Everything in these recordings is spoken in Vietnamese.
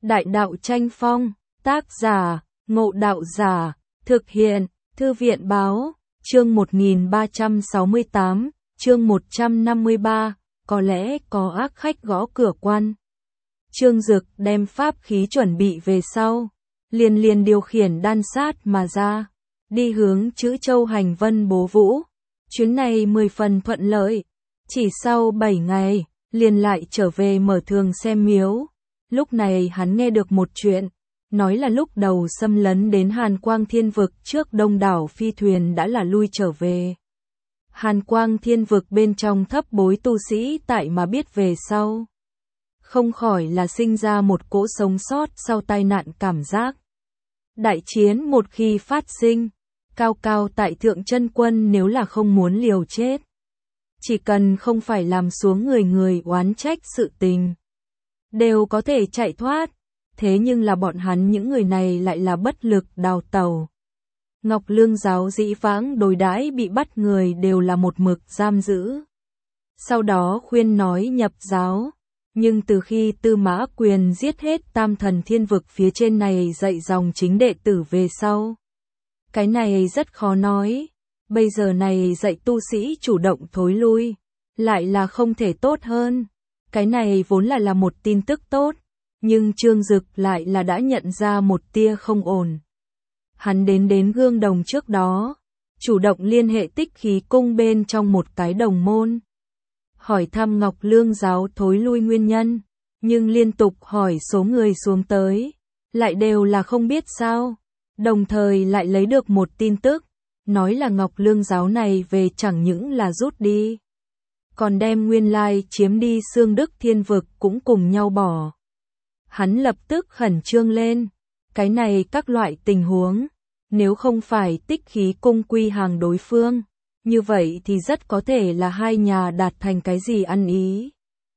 Đại đạo tranh phong, tác giả, Ngộ Đạo Giả, thực hiện, Thư viện báo, chương 1368, chương 153, có lẽ có ác khách gõ cửa quan. Trương Dực đem pháp khí chuẩn bị về sau, liền điều khiển đan sát mà ra, đi hướng Trữ Châu hành vân bố vũ. Chuyến này 10 phần thuận lợi, chỉ sau 7 ngày, liền lại trở về mở thường xem miếu. Lúc này hắn nghe được một chuyện, nói là lúc đầu xâm lấn đến Hàn Quang Thiên Vực trước đông đảo phi thuyền đã là lui trở về. Hàn Quang Thiên Vực bên trong thấp bối tu sĩ tại mà biết về sau, không khỏi là sinh ra một cỗ sống sót sau tai nạn cảm giác. Đại chiến một khi phát sinh, cao tại thượng chân quân nếu là không muốn liều chết, chỉ cần không phải làm xuống người oán trách sự tình, đều có thể chạy thoát. Thế nhưng là bọn hắn những người này lại là bất lực đào tẩu. Ngọc Lương giáo dĩ vãng đối đãi bị bắt người đều là một mực giam giữ, sau đó khuyên nói nhập giáo. Nhưng từ khi Tư Mã Quyền giết hết Tam Thần Thiên Vực phía trên này dạy dòng chính đệ tử về sau, cái này rất khó nói. Bây giờ này dạy tu sĩ chủ động thối lui, lại là không thể tốt hơn. Cái này vốn là một tin tức tốt, nhưng Trương Dực lại là đã nhận ra một tia không ổn. Hắn đến Gương Đồng trước đó, chủ động liên hệ Tích Khí Cung bên trong một cái đồng môn, hỏi thăm Ngọc Lương giáo thối lui nguyên nhân, nhưng liên tục hỏi số người xuống tới, lại đều là không biết sao. Đồng thời lại lấy được một tin tức, nói là Ngọc Lương giáo này về chẳng những là rút đi, còn đem nguyên lai chiếm đi Xương Đức Thiên Vực cũng cùng nhau bỏ. Hắn lập tức khẩn trương lên, cái này các loại tình huống, nếu không phải Tích Khí Cung quy hàng đối phương, như vậy thì rất có thể là hai nhà đạt thành cái gì ăn ý.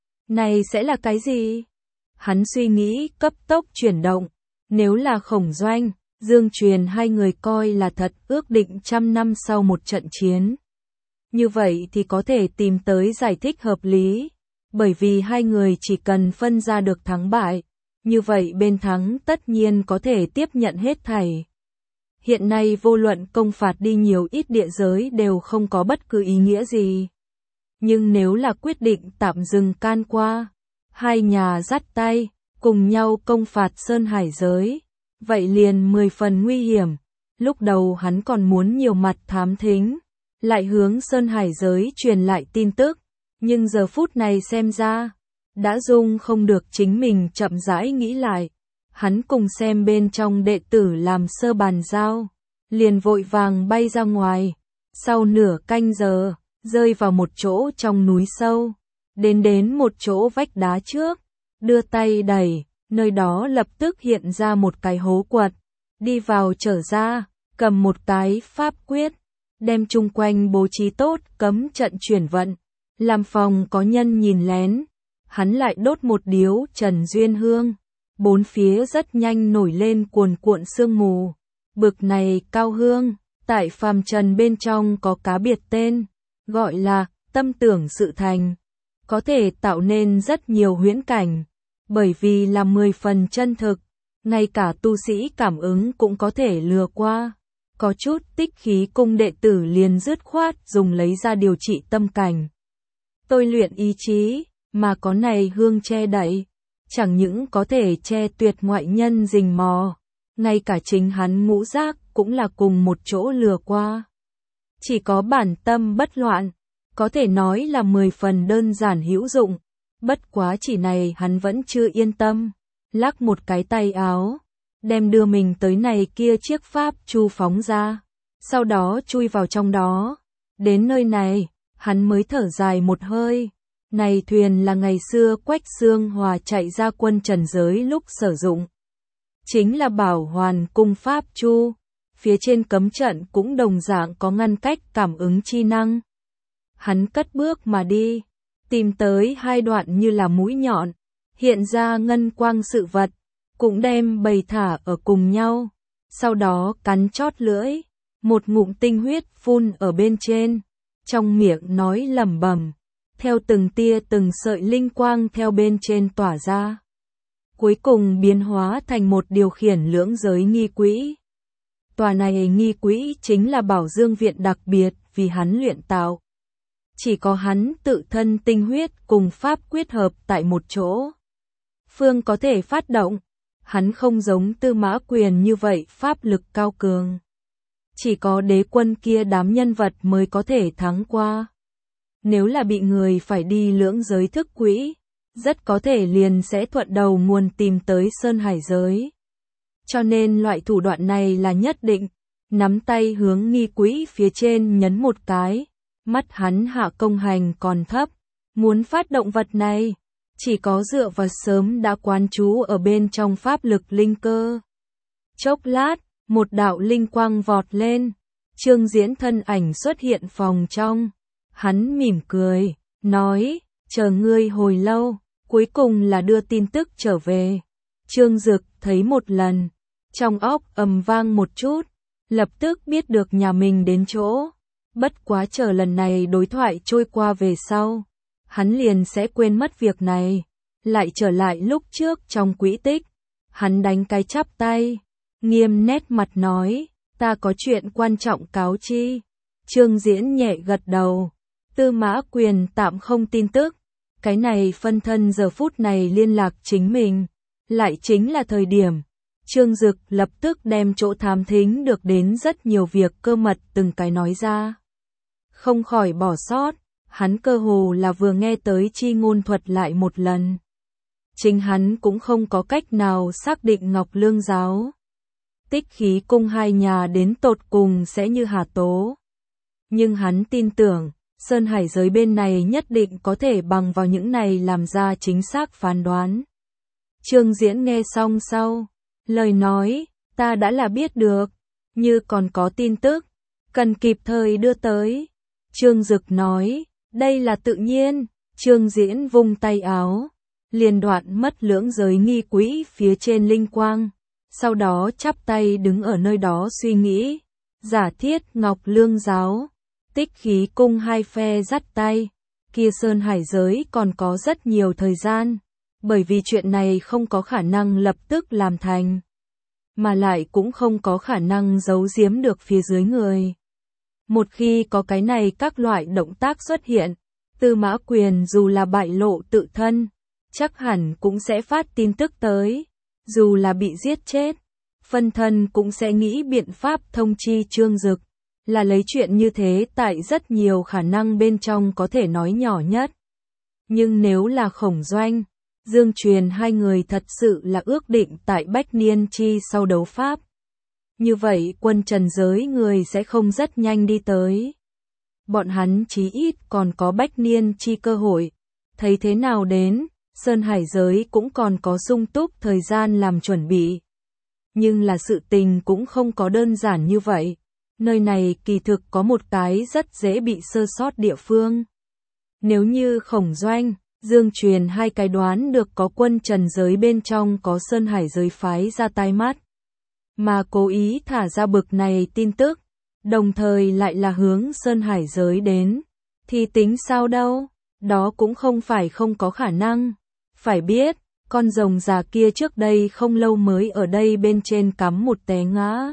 Này sẽ là cái gì? Hắn suy nghĩ cấp tốc chuyển động, nếu là Khổng Doanh, Dương Truyền hai người coi là thật ước định 100 năm sau một trận chiến. Như vậy thì có thể tìm tới giải thích hợp lý, bởi vì hai người chỉ cần phân ra được thắng bại, như vậy bên thắng tất nhiên có thể tiếp nhận hết thảy. Hiện nay vô luận công phạt đi nhiều ít địa giới đều không có bất cứ ý nghĩa gì. Nhưng nếu là quyết định tạm dừng can qua, hai nhà dắt tay, cùng nhau công phạt Sơn Hải giới, vậy liền 10 phần nguy hiểm. Lúc đầu hắn còn muốn nhiều mặt thám thính, lại hướng Sơn Hải giới truyền lại tin tức, nhưng giờ phút này xem ra, đã dung không được chính mình chậm rãi nghĩ lại. Hắn cùng xem bên trong đệ tử làm sơ bàn giao, liền vội vàng bay ra ngoài. Sau nửa canh giờ, rơi vào một chỗ trong núi sâu, đến một chỗ vách đá trước, đưa tay đẩy, nơi đó lập tức hiện ra một cái hố quật, đi vào trở ra, cầm một cái pháp quyết, đem chung quanh bố trí tốt cấm trận chuyển vận, làm phòng có nhân nhìn lén. Hắn lại đốt một điếu Trần Duyên Hương, bốn phía rất nhanh nổi lên cuồn cuộn sương mù. Bực này cao hương, tại phàm trần bên trong có cá biệt tên, gọi là tâm tưởng sự thành, có thể tạo nên rất nhiều huyễn cảnh, bởi vì là 10 phần chân thực, ngay cả tu sĩ cảm ứng cũng có thể lừa qua. Có chút Tích Khí Cung đệ tử liền dứt khoát dùng lấy ra điều trị tâm cảnh, tôi luyện ý chí, mà có này hương che đậy, chẳng những có thể che tuyệt ngoại nhân rình mò, ngay cả chính hắn ngũ giác cũng là cùng một chỗ lừa qua. Chỉ có bản tâm bất loạn, có thể nói là 10 phần đơn giản hữu dụng, bất quá chỉ này hắn vẫn chưa yên tâm, lắc một cái tay áo, đem đưa mình tới này kia chiếc pháp chu phóng ra, sau đó chui vào trong đó. Đến nơi này, hắn mới thở dài một hơi. Này thuyền là ngày xưa Quách Xương Hòa chạy ra quân trần giới lúc sử dụng, chính là Bảo Hoàn cung pháp chu, phía trên cấm trận cũng đồng dạng có ngăn cách cảm ứng chi năng. Hắn cất bước mà đi, tìm tới hai đoạn như là mũi nhọn, hiện ra ngân quang sự vật, cũng đem bày thả ở cùng nhau, sau đó cắn chót lưỡi, một ngụm tinh huyết phun ở bên trên, trong miệng nói lẩm bẩm, theo từng tia từng sợi linh quang theo bên trên tỏa ra. cuối cùng biến hóa thành một điều khiển lưỡng giới nghi quỹ. Tòa này nghi quỹ chính là Bảo Dương Viện đặc biệt vì hắn luyện tạo. Chỉ có hắn tự thân tinh huyết cùng pháp quyết hợp tại một chỗ. Phương có thể phát động. Hắn không giống Tư Mã Quyền như vậy pháp lực cao cường. Chỉ có đế quân kia đám nhân vật mới có thể thắng qua. Nếu là bị người phải đi lưỡng giới thức quỹ, rất có thể liền sẽ thuận đầu nguồn tìm tới Sơn Hải giới. Cho nên loại thủ đoạn này là nhất định. Nắm tay hướng nghi quỹ phía trên nhấn một cái. Mắt hắn hạ công hành còn thấp. Muốn phát động vật này, chỉ có dựa vào sớm đã quán trú ở bên trong pháp lực linh cơ. Chốc lát, một đạo linh quang vọt lên. Trương Diễn thân ảnh xuất hiện phòng trong. Hắn mỉm cười, nói, chờ ngươi hồi lâu, cuối cùng là đưa tin tức trở về. Trương Dực thấy một lần, trong óc ầm vang một chút, lập tức biết được nhà mình đến chỗ. Bất quá chờ lần này đối thoại trôi qua về sau, hắn liền sẽ quên mất việc này, lại trở lại lúc trước trong quỹ tích. Hắn đánh cái chắp tay, nghiêm nét mặt nói, ta có chuyện quan trọng cáo chi. Trương Diễn nhẹ gật đầu. Tư Mã Quyền tạm không tin tức, cái này phân thân giờ phút này liên lạc chính mình, lại chính là thời điểm. Trương Dực lập tức đem chỗ thám thính được đến rất nhiều việc cơ mật từng cái nói ra. Không khỏi bỏ sót, hắn cơ hồ là vừa nghe tới chi ngôn thuật lại một lần. Chính hắn cũng không có cách nào xác định Ngọc Lương giáo, Tích Khí cung hai nhà đến tột cùng sẽ như hà tố. Nhưng hắn tin tưởng, Sơn Hải giới bên này nhất định có thể bằng vào những này làm ra chính xác phán đoán. Trương Diễn nghe xong sau, lời nói, ta đã là biết được, như còn có tin tức, cần kịp thời đưa tới. Trương Dực nói, đây là tự nhiên. Trương Diễn vung tay áo, liền đoạn mất lưỡng giới nghi quỹ phía trên linh quang, sau đó chắp tay đứng ở nơi đó suy nghĩ. Giả thiết Ngọc Lương giáo, Tích Khí cung hai phe dắt tay, kia Sơn Hải giới còn có rất nhiều thời gian, bởi vì chuyện này không có khả năng lập tức làm thành, mà lại cũng không có khả năng giấu giếm được phía dưới người. Một khi có cái này các loại động tác xuất hiện, Tư Mã Quyền dù là bại lộ tự thân, chắc hẳn cũng sẽ phát tin tức tới, dù là bị giết chết, phân thân cũng sẽ nghĩ biện pháp thông chi Trương Dực, là lấy chuyện như thế tại rất nhiều khả năng bên trong có thể nói nhỏ nhất. Nhưng nếu là Khổng Doanh, Dương Truyền hai người thật sự là ước định tại Bách Niên Chi sau đấu pháp, như vậy quân trần giới người sẽ không rất nhanh đi tới. Bọn hắn chí ít còn có Bách Niên Chi cơ hội. Thấy thế nào đến, Sơn Hải giới cũng còn có sung túc thời gian làm chuẩn bị. Nhưng là sự tình cũng không có đơn giản như vậy. Nơi này kỳ thực có một cái rất dễ bị sơ sót địa phương. Nếu như Khổng Doanh, Dương Truyền hai cái đoán được có quân trần giới bên trong có Sơn Hải giới phái ra tai mắt, mà cố ý thả ra bực này tin tức, đồng thời lại là hướng Sơn Hải giới đến, thì tính sao đâu, đó cũng không phải không có khả năng. Phải biết, con rồng già kia trước đây không lâu mới ở đây bên trên cắm một té ngã.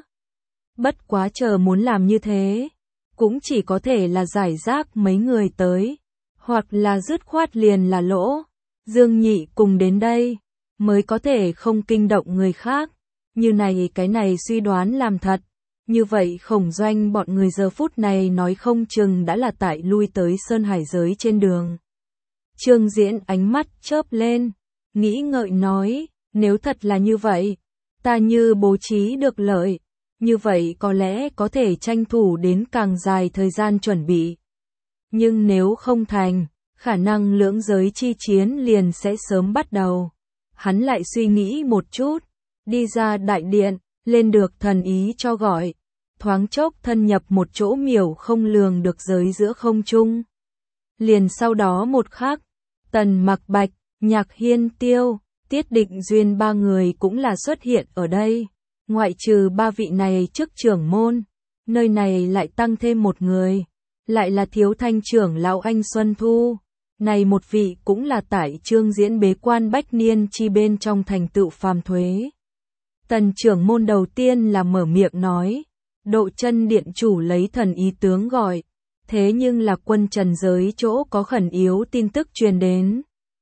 Bất quá chờ muốn làm như thế, cũng chỉ có thể là giải rác mấy người tới, hoặc là dứt khoát liền là lỗ. Dương Nhị cùng đến đây, mới có thể không kinh động người khác. Như này cái này suy đoán làm thật, như vậy Khổng Doanh bọn người giờ phút này nói không chừng đã là tại lui tới Sơn Hải giới trên đường. Trương Diễn ánh mắt chớp lên, nghĩ ngợi nói, nếu thật là như vậy, ta như bố trí được lợi, như vậy có lẽ có thể tranh thủ đến càng dài thời gian chuẩn bị. Nhưng nếu không thành, khả năng lưỡng giới chi chiến liền sẽ sớm bắt đầu. Hắn lại suy nghĩ một chút, đi ra đại điện, lên được thần ý cho gọi, thoáng chốc thân nhập một chỗ miểu không lường được giới giữa không trung. Liền sau đó một khắc, Tần Mặc Bạch, Nhạc Hiên Tiêu, Tiết Định Duyên ba người cũng là xuất hiện ở đây. Ngoại trừ ba vị này chức trưởng môn, nơi này lại tăng thêm một người, lại là Thiếu Thanh trưởng lão Anh Xuân Thu. Này một vị cũng là tại Trương Diễn bế quan bách niên chi bên trong thành tựu phàm thuế. Tần trưởng môn đầu tiên là mở miệng nói, Độ Chân điện chủ lấy thần ý tướng gọi, thế nhưng là quân trần giới chỗ có khẩn yếu tin tức truyền đến.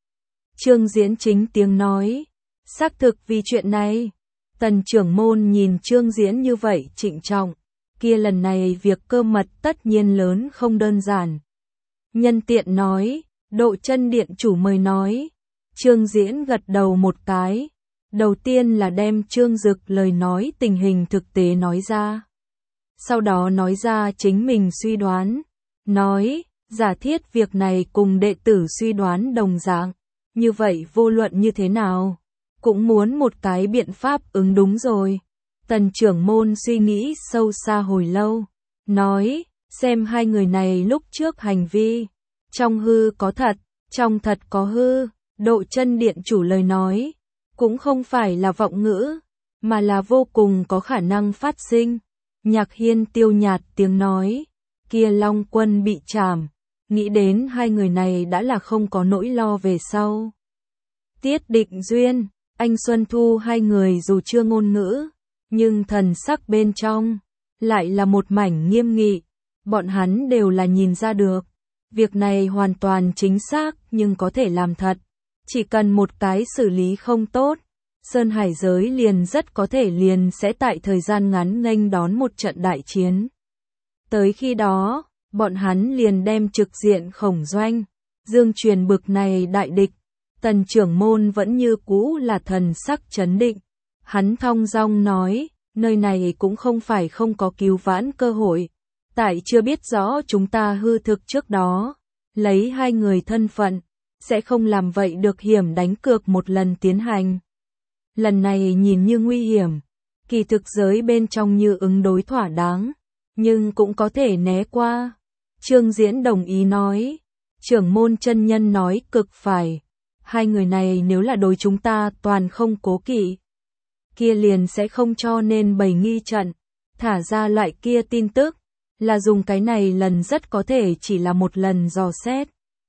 Trương Diễn chính tiếng nói, xác thực vì chuyện này. Tần trưởng môn nhìn Trương Diễn như vậy trịnh trọng, kia lần này việc cơ mật tất nhiên lớn không đơn giản. Nhân tiện nói, Độ Chân điện chủ mời nói. Trương Diễn gật đầu một cái, đầu tiên là đem Trương Dực lời nói tình hình thực tế nói ra. Sau đó nói ra chính mình suy đoán, nói, giả thiết việc này cùng đệ tử suy đoán đồng dạng, như vậy vô luận như thế nào, cũng muốn một cái biện pháp ứng đúng rồi. Tần trưởng môn suy nghĩ sâu xa hồi lâu, nói, xem hai người này lúc trước hành vi, trong hư có thật, trong thật có hư. Độ Chân điện chủ lời nói, cũng không phải là vọng ngữ, mà là vô cùng có khả năng phát sinh. Nhạc Hiên tiêu nhạt tiếng nói, kia Long Quân bị trảm, nghĩ đến hai người này đã là không có nỗi lo về sau. Tiết Định Duyên, anh Xuân Thu hai người dù chưa ngôn ngữ, nhưng thần sắc bên trong lại là một mảnh nghiêm nghị, bọn hắn đều là nhìn ra được. Việc này hoàn toàn chính xác nhưng có thể làm thật. Chỉ cần một cái xử lý không tốt, Sơn Hải giới liền rất có thể liền sẽ tại thời gian ngắn nghênh đón một trận đại chiến. Tới khi đó, bọn hắn liền đem trực diện Khổng Doanh, Dương Truyền bực này đại địch. Tần trưởng môn vẫn như cũ là thần sắc chấn định. Hắn thong dong nói, nơi này cũng không phải không có cứu vãn cơ hội. Tại chưa biết rõ chúng ta hư thực trước đó, lấy hai người thân phận, sẽ không làm vậy được hiểm đánh cược một lần tiến hành. Lần này nhìn như nguy hiểm, kỳ thực giới bên trong như ứng đối thỏa đáng, nhưng cũng có thể né qua. Trương Diễn đồng ý nói, trưởng môn chân nhân nói cực phải, hai người này nếu là đối chúng ta toàn không cố kỵ, kia liền sẽ không cho nên bày nghi trận, thả ra loại kia tin tức, là dùng cái này lần rất có thể chỉ là một lần dò xét.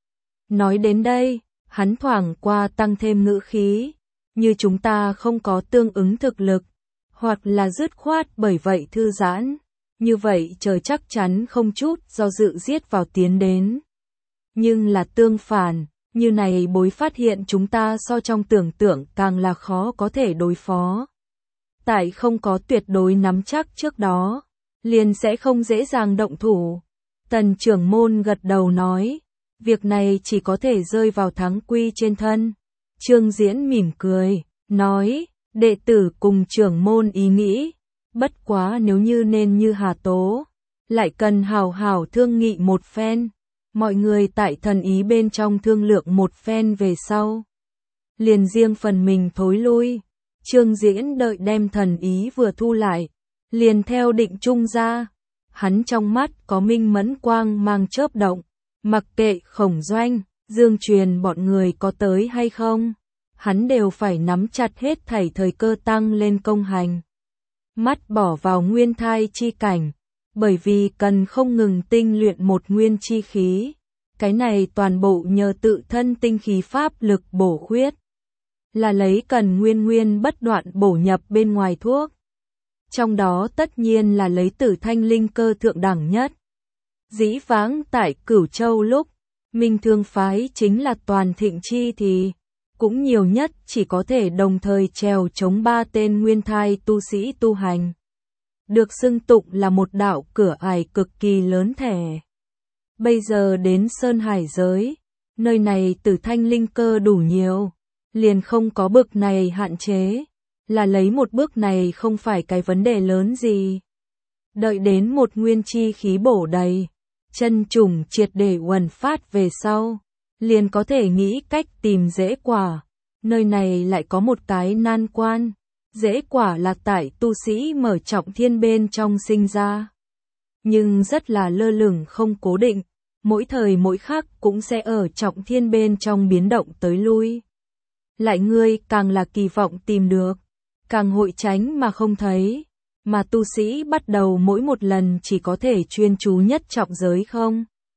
Nói đến đây, hắn thoảng qua tăng thêm ngữ khí, như chúng ta không có tương ứng thực lực, hoặc là dứt khoát bởi vậy thư giãn, như vậy trời chắc chắn không chút do dự giết vào tiến đến. Nhưng là tương phản, như này bối phát hiện chúng ta so trong tưởng tượng càng là khó có thể đối phó. Tại không có tuyệt đối nắm chắc trước đó, liền sẽ không dễ dàng động thủ. Tần trưởng môn gật đầu nói, việc này chỉ có thể rơi vào thắng quy trên thân. Trương Diễn mỉm cười, nói, đệ tử cùng trưởng môn ý nghĩ, bất quá nếu như nên như Hà Tố, lại cần hào hào thương nghị một phen, mọi người tại thần ý bên trong thương lượng một phen về sau. Liền riêng phần mình thối lui, Trương Diễn đợi đem thần ý vừa thu lại, liền theo Định Trung ra, hắn trong mắt có minh mẫn quang mang chớp động, mặc kệ Khổng Doanh, Dương Truyền bọn người có tới hay không, hắn đều phải nắm chặt hết thảy thời cơ tăng lên công hành. Mắt bỏ vào nguyên thai chi cảnh, bởi vì cần không ngừng tinh luyện một nguyên chi khí, cái này toàn bộ nhờ tự thân tinh khí pháp lực bổ khuyết, là lấy cần nguyên bất đoạn bổ nhập bên ngoài thuốc. Trong đó tất nhiên là lấy Tử Thanh linh cơ thượng đẳng nhất. Dĩ vãng tại Cửu Châu lúc, Minh Thương phái chính là toàn thịnh chi thì cũng nhiều nhất chỉ có thể đồng thời trèo chống 3 tên nguyên thai tu sĩ tu hành. Được xưng tụng là một đạo cửa ải cực kỳ lớn thẻ. Bây giờ đến Sơn Hải giới, nơi này Tử Thanh linh cơ đủ nhiều, liền không có bực này hạn chế, là lấy một bước này không phải cái vấn đề lớn gì. Đợi đến một nguyên chi khí bổ đầy, chân trùng triệt để uẩn phát về sau, liền có thể nghĩ cách tìm rễ quả. Nơi này lại có một cái nan quan, rễ quả là tại tu sĩ mở trọng thiên bên trong sinh ra, nhưng rất là lơ lửng không cố định, mỗi thời mỗi khắc cũng sẽ ở trọng thiên bên trong biến động tới lui. Lại ngươi càng là kỳ vọng tìm được, càng hội tránh mà không thấy, mà tu sĩ bắt đầu mỗi một lần chỉ có thể chuyên chú nhất trọng giới không.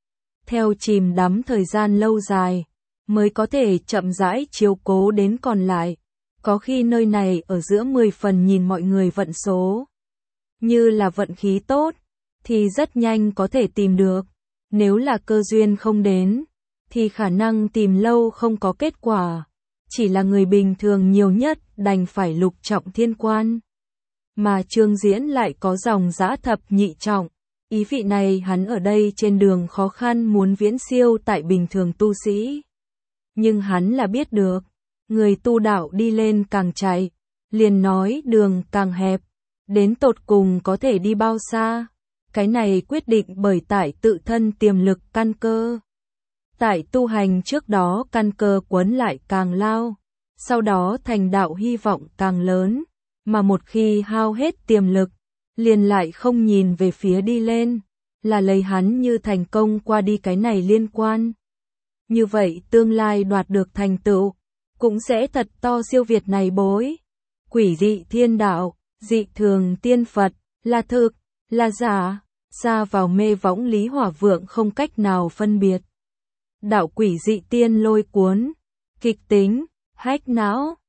theo chìm đắm thời gian lâu dài, mới có thể chậm rãi chiếu cố đến còn lại. Có khi nơi này ở giữa 10 phần nhìn mọi người vận số như là vận khí tốt, thì rất nhanh có thể tìm được. Nếu là cơ duyên không đến, thì khả năng tìm lâu không có kết quả. Chỉ là người bình thường nhiều nhất đành phải lục trọng thiên quan. Mà Trương Diễn lại có dòng dã thập nhị trọng. Ý vị này hắn ở đây trên đường khó khăn muốn viễn siêu tại bình thường tu sĩ. Nhưng hắn là biết được, người tu đạo đi lên càng chạy, liền nói đường càng hẹp, đến tột cùng có thể đi bao xa. Cái này quyết định bởi tại tự thân tiềm lực căn cơ. Tại tu hành trước đó căn cơ quấn lại càng lao, sau đó thành đạo hy vọng càng lớn, mà một khi hao hết tiềm lực, liền lại không nhìn về phía đi lên, là lấy hắn như thành công qua đi cái này liên quan. Như vậy tương lai đoạt được thành tựu, cũng sẽ thật to siêu việt này bối. Quỷ dị thiên đạo, dị thường tiên Phật, là thực, là giả, xa vào mê võng Lý Hỏa Vượng không cách nào phân biệt. Đạo quỷ dị tiên lôi cuốn, kịch tính, hách não,